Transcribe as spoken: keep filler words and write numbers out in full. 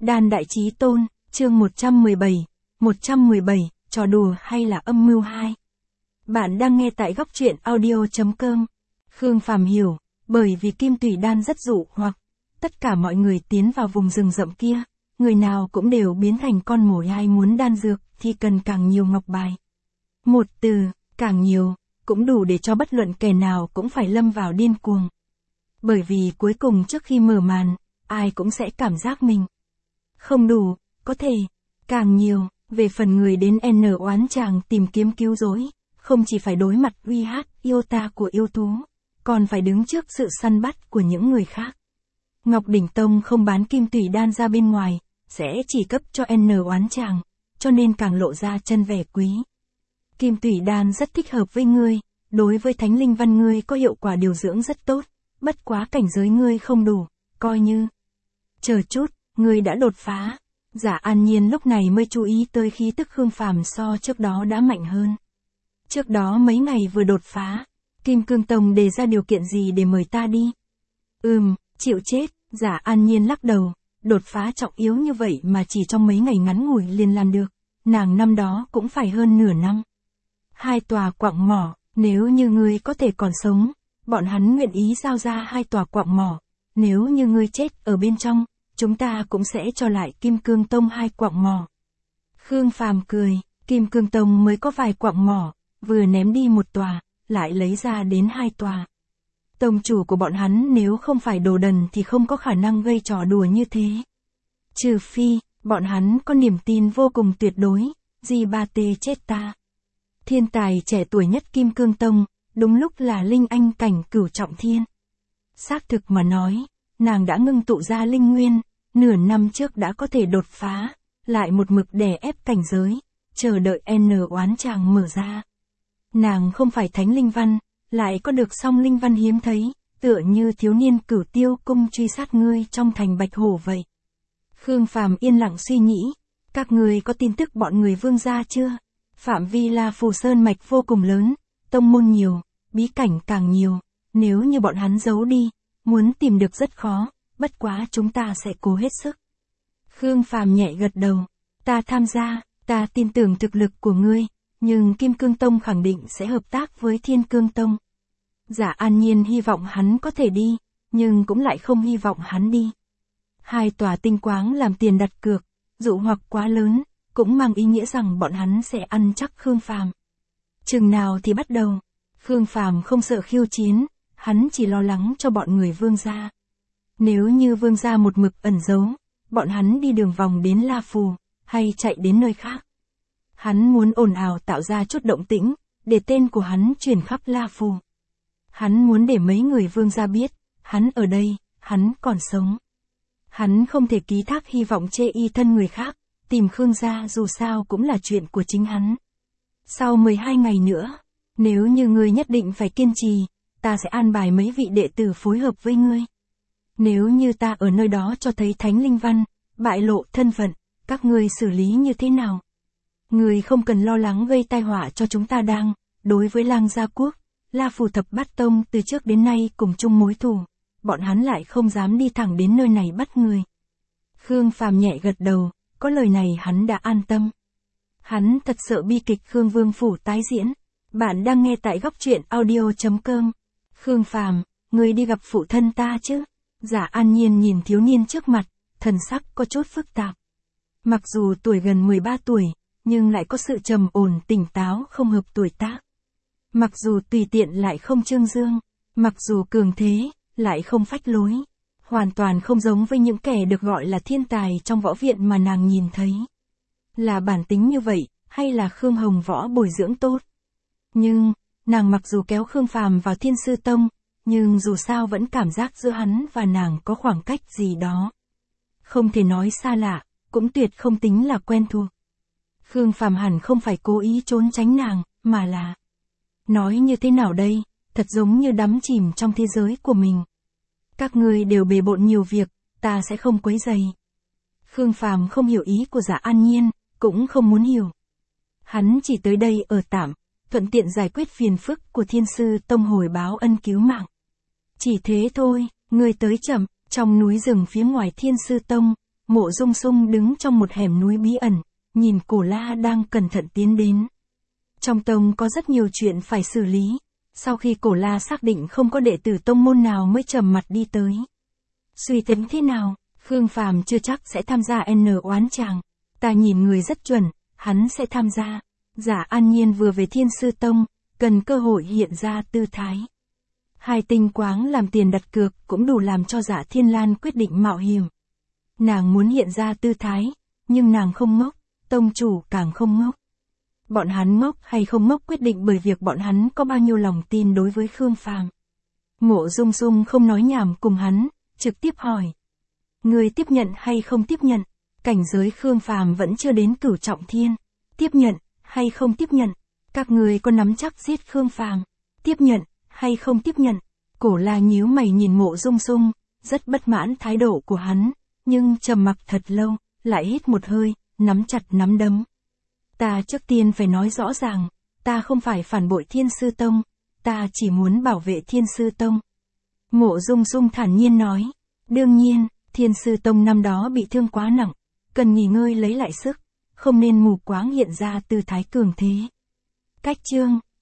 Đan Đại Chí Tôn, chương một trăm mười bảy, một trăm mười bảy, trò đùa hay là âm mưu hai. Bạn đang nghe tại góc truyện audio chấm com. Khương Phàm hiểu, bởi vì kim tủy đan rất dụ hoặc, tất cả mọi người tiến vào vùng rừng rậm kia, người nào cũng đều biến thành con mồi, ai muốn đan dược thì cần càng nhiều ngọc bài. Một từ, càng nhiều, cũng đủ để cho bất luận kẻ nào cũng phải lâm vào điên cuồng. Bởi vì cuối cùng trước khi mở màn, ai cũng sẽ cảm giác mình không đủ, có thể, càng nhiều. Về phần người đến N oán chàng tìm kiếm cứu rỗi, không chỉ phải đối mặt uy hát yêu ta của yêu thú, còn phải đứng trước sự săn bắt của những người khác. Ngọc Đỉnh Tông không bán kim tủy đan ra bên ngoài, sẽ chỉ cấp cho N oán chàng, cho nên càng lộ ra chân vẻ quý. Kim tủy đan rất thích hợp với ngươi, đối với thánh linh văn ngươi có hiệu quả điều dưỡng rất tốt, bất quá cảnh giới ngươi không đủ, coi như chờ chút, ngươi đã đột phá. Giả An Nhiên lúc này mới chú ý tới khí tức Khương Phàm so trước đó đã mạnh hơn. Trước đó mấy ngày vừa đột phá, Kim Cương Tông đề ra điều kiện gì để mời ta đi? Ừm, chịu chết. Giả An Nhiên lắc đầu, đột phá trọng yếu như vậy mà chỉ trong mấy ngày ngắn ngủi liền làm được, nàng năm đó cũng phải hơn nửa năm. Hai tòa quặng mỏ, nếu như ngươi có thể còn sống, bọn hắn nguyện ý giao ra hai tòa quặng mỏ, nếu như ngươi chết ở bên trong, chúng ta cũng sẽ cho lại Kim Cương Tông hai quặng mỏ. Khương Phàm cười, Kim Cương Tông mới có vài quặng mỏ, vừa ném đi một tòa, lại lấy ra đến hai tòa. Tông chủ của bọn hắn nếu không phải đồ đần thì không có khả năng gây trò đùa như thế. Trừ phi, bọn hắn có niềm tin vô cùng tuyệt đối, Di Ba Tê chết ta. Thiên tài trẻ tuổi nhất Kim Cương Tông, đúng lúc là linh anh cảnh cửu trọng thiên. Xác thực mà nói, nàng đã ngưng tụ ra linh nguyên, nửa năm trước đã có thể đột phá, lại một mực đè ép cảnh giới, chờ đợi N oán chàng mở ra. Nàng không phải thánh linh văn, lại có được song linh văn hiếm thấy, tựa như thiếu niên Cửu Tiêu Cung truy sát ngươi trong thành Bạch Hổ vậy. Khương Phàm yên lặng suy nghĩ, các ngươi có tin tức bọn người Vương gia chưa? Phạm vi La Phù Sơn mạch vô cùng lớn, tông môn nhiều, bí cảnh càng nhiều, nếu như bọn hắn giấu đi, muốn tìm được rất khó, bất quá chúng ta sẽ cố hết sức. Khương Phàm nhẹ gật đầu, ta tham gia, ta tin tưởng thực lực của ngươi, nhưng Kim Cương Tông khẳng định sẽ hợp tác với Thiên Cương Tông. Giả An Nhiên hy vọng hắn có thể đi, nhưng cũng lại không hy vọng hắn đi. Hai tòa tinh quáng làm tiền đặt cược, dụ hoặc quá lớn, cũng mang ý nghĩa rằng bọn hắn sẽ ăn chắc Khương Phàm. Chừng nào thì bắt đầu, Khương Phàm không sợ khiêu chiến, hắn chỉ lo lắng cho bọn người Vương gia. Nếu như Vương gia một mực ẩn giấu, bọn hắn đi đường vòng đến La Phù, hay chạy đến nơi khác. Hắn muốn ồn ào tạo ra chút động tĩnh, để tên của hắn truyền khắp La Phù. Hắn muốn để mấy người Vương gia biết, hắn ở đây, hắn còn sống. Hắn không thể ký thác hy vọng chê y thân người khác, tìm Khương gia dù sao cũng là chuyện của chính hắn. Sau mười hai ngày nữa, nếu như ngươi nhất định phải kiên trì, ta sẽ an bài mấy vị đệ tử phối hợp với ngươi. Nếu như ta ở nơi đó cho thấy thánh linh văn, bại lộ thân phận, các ngươi xử lý như thế nào? Ngươi không cần lo lắng gây tai họa cho chúng ta đang, đối với Lang Gia Quốc, La Phù Thập Bát Tông từ trước đến nay cùng chung mối thù, bọn hắn lại không dám đi thẳng đến nơi này bắt người. Khương Phàm nhẹ gật đầu, có lời này hắn đã an tâm. Hắn thật sợ bi kịch Khương Vương Phủ tái diễn. Bạn đang nghe tại góc truyện audio chấm com. Khương Phàm, ngươi đi gặp phụ thân ta chứ? Giả An Nhiên nhìn thiếu niên trước mặt, thần sắc có chút phức tạp. Mặc dù tuổi gần mười ba tuổi, nhưng lại có sự trầm ổn tỉnh táo không hợp tuổi tác. Mặc dù tùy tiện lại không trương dương, mặc dù cường thế, lại không phách lối. Hoàn toàn không giống với những kẻ được gọi là thiên tài trong võ viện mà nàng nhìn thấy. Là bản tính như vậy, hay là Khương Hồng Võ bồi dưỡng tốt? Nhưng, nàng mặc dù kéo Khương Phàm vào Thiên Sư Tông, nhưng dù sao vẫn cảm giác giữa hắn và nàng có khoảng cách gì đó. Không thể nói xa lạ, cũng tuyệt không tính là quen thuộc. Khương Phàm hẳn không phải cố ý trốn tránh nàng, mà là... Nói như thế nào đây, thật giống như đắm chìm trong thế giới của mình. Các ngươi đều bề bộn nhiều việc, ta sẽ không quấy rầy. Khương Phàm không hiểu ý của Giả An Nhiên, cũng không muốn hiểu. Hắn chỉ tới đây ở tạm, thuận tiện giải quyết phiền phức của Thiên Sư Tông hồi báo ân cứu mạng. Chỉ thế thôi, ngươi tới chậm, trong núi rừng phía ngoài Thiên Sư Tông, Mộ Dung Sung đứng trong một hẻm núi bí ẩn, nhìn Cổ La đang cẩn thận tiến đến. Trong tông có rất nhiều chuyện phải xử lý, sau khi Cổ La xác định không có đệ tử tông môn nào mới trầm mặt đi tới. Suy tính thế nào, Khương Phàm chưa chắc sẽ tham gia N oán chàng. Ta nhìn người rất chuẩn, hắn sẽ tham gia. Giả An Nhiên vừa về Thiên Sư Tông, cần cơ hội hiện ra tư thái. Hai tinh quáng làm tiền đặt cược cũng đủ làm cho Giả Thiên Lan quyết định mạo hiểm. Nàng muốn hiện ra tư thái, nhưng nàng không ngốc, tông chủ càng không ngốc. Bọn hắn ngốc hay không ngốc quyết định bởi việc bọn hắn có bao nhiêu lòng tin đối với Khương Phàm. Mộ Dung Sung không nói nhảm cùng hắn, trực tiếp hỏi. Người tiếp nhận hay không tiếp nhận? Cảnh giới Khương Phàm vẫn chưa đến cửu trọng thiên. Tiếp nhận, hay không tiếp nhận? Các người có nắm chắc giết Khương Phàm? Tiếp nhận, hay không tiếp nhận? Cổ La nhíu mày nhìn Mộ Dung Sung, rất bất mãn thái độ của hắn, nhưng trầm mặc thật lâu, lại hít một hơi, nắm chặt nắm đấm. Ta trước tiên phải nói rõ ràng, ta không phải phản bội Thiên Sư Tông, ta chỉ muốn bảo vệ Thiên Sư Tông. Mộ Dung Sung thản nhiên nói, đương nhiên, Thiên Sư Tông năm đó bị thương quá nặng, cần nghỉ ngơi lấy lại sức, không nên mù quáng hiện ra tư thái cường thế. Cách chương